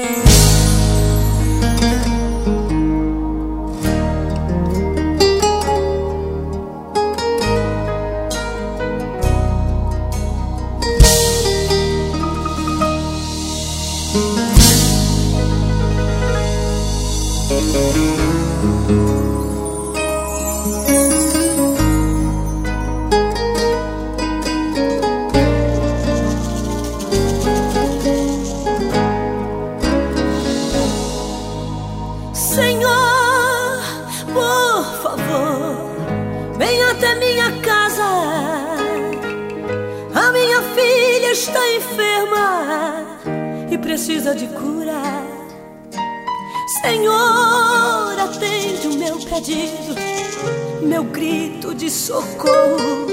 Senhor, por favor, vem até minha casa. A minha filha está enferma e precisa de cura. Senhor, atende o meu pedido, meu grito de socorro.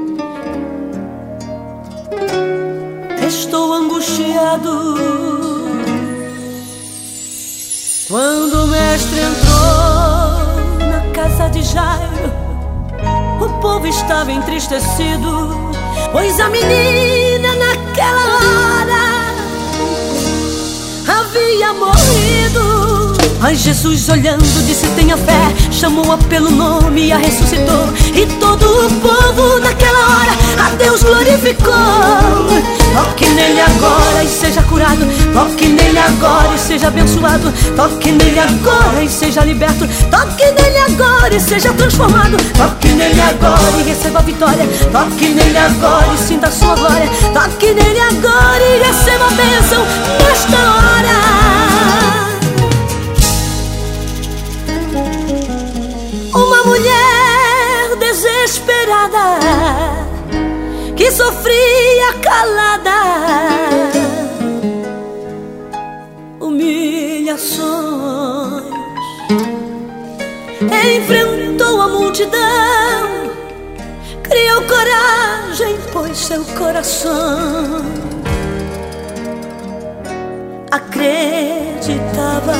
Estou angustiado. Quando o mestre entrou na casa de Jairo, o povo estava entristecido, pois a menina naquela hora havia morrido. Mas Jesus, olhando, disse: tenha fé. Chamou-a pelo nome e a ressuscitou. E todo o povo naquela hora a Deus glorificou. Toque nele agora e seja curado. Toque nele agora e seja abençoado. Toque nele agora e seja liberto. Toque nele agora e seja transformado. Toque nele agora e receba a vitória. Toque nele agora e sinta a sua glória. Toque nele agora e receba a bênção nesta hora. Uma mulher desesperada que sofria calada humilhações, enfrentou a multidão, criou coragem, pois seu coração acreditava.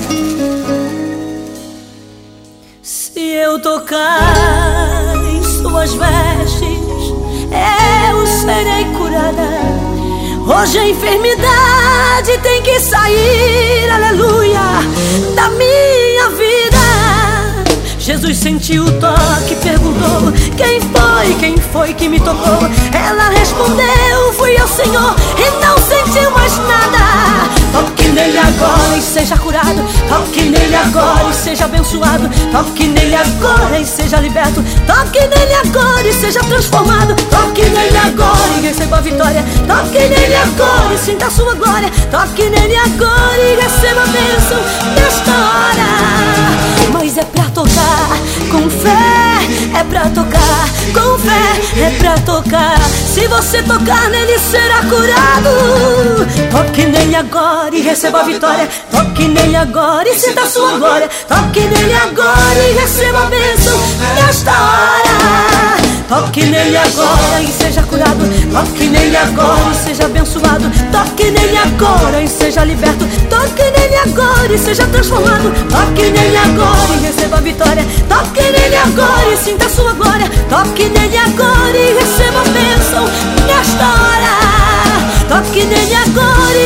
Se eu tocar em suas vestes, eu serei curada. Hoje a enfermidade tem que sair, aleluia, da minha vida. Jesus sentiu o toque, perguntou: quem foi que me tocou? Ela respondeu: fui eu, Senhor, e não sentiu mais nada. Toque nele agora e seja curado. Toque nele agora e seja abençoado. Toque nele agora e seja liberto. Toque nele agora e seja transformado. Toque nele agora e receba a vitória. Toque nele agora e sinta a sua glória. Toque nele agora e receba a bênção nesta hora. Mas é pra tocar com fé, é pra tocar com fé, é pra tocar. Se você tocar nele, será curado. Toque nele agora e receba a vitória. Toque nele agora e sinta a sua glória. Toque nele agora e receba a bênção nesta hora. Toque nele agora e seja curado. Toque nele agora e seja abençoado. Toque nele agora e seja liberto. Toque nele agora e seja transformado. Toque nele agora e receba a vitória. Toque nele agora e sinta a sua glória. Toque nele agora e receba a bênção nesta hora. Toque nele agora